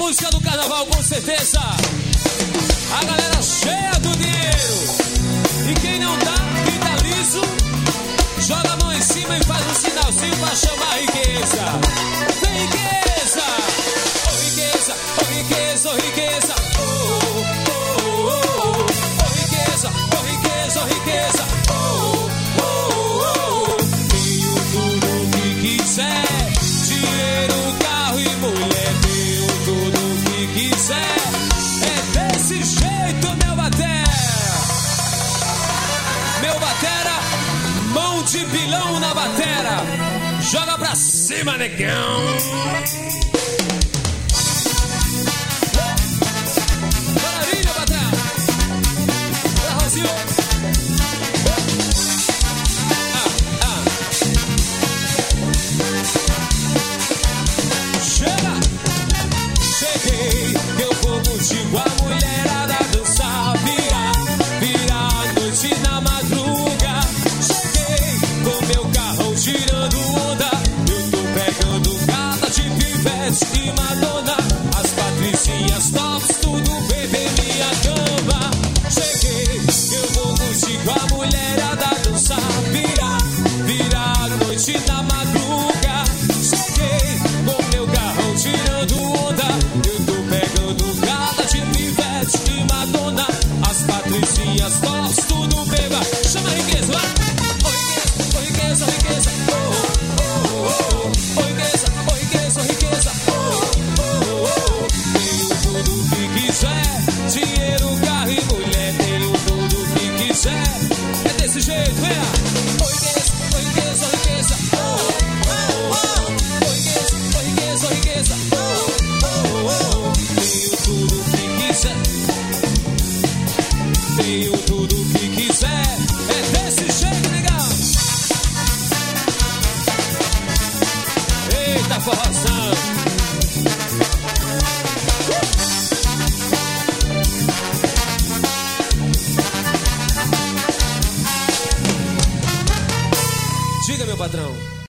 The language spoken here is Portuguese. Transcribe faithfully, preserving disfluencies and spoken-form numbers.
música do carnaval, com certeza. A galera cheia do dinheiro. E quem não dá, quem tá liso, joga a mão em cima e faz um sinalzinho pra chamar a riqueza. Vem riqueza, oh riqueza, oh riqueza, oh riqueza, oh, oh, oh, oh, oh riqueza, oh riqueza, oh riqueza, oh, oh, oh. Tenho tudo que quiser, dinheiro, carro e mulher. Tenho tudo que quiser, é desse jeito, meu batera. Meu batera, mão de pilão na batera. Joga pra cima, negão. Maravilha, batera. Bora, Rosinho. Ah, ah. Chega. Cheguei, eu vou contigo, a mulherada dançar, virar, virar a noite na madruga. Cheguei com meu carrão girando onda. Eu tô pegando gata de pivete e Madonna. As patricinhas tops, tudo bebê minha cama. Cheguei, eu vou contigo, a mulherada dançar, virar, virar a noite na madruga. Cheguei com meu carrão girando onda. Eu tô pegando gata de pivete e Madonna. As patricinhas tops, tudo beba. Chama a riqueza, vai! Ô riqueza, ô riqueza, ô riqueza. Oh, oh, oh, oh. Ô riqueza, ô riqueza, ô riqueza. Oh, oh, oh. Tenho tudo que quiser, dinheiro, carro e mulher. Tenho tudo que quiser, é desse jeito, venha! Ô riqueza, ô riqueza, ô riqueza. Oh, oh, oh. Ô riqueza, ô riqueza, ô riqueza. Oh, oh, oh. Tenho tudo que quiser, tenho tudo que quiser, é desse jeito, negão. Eita, forrozão. Diga, meu patrão.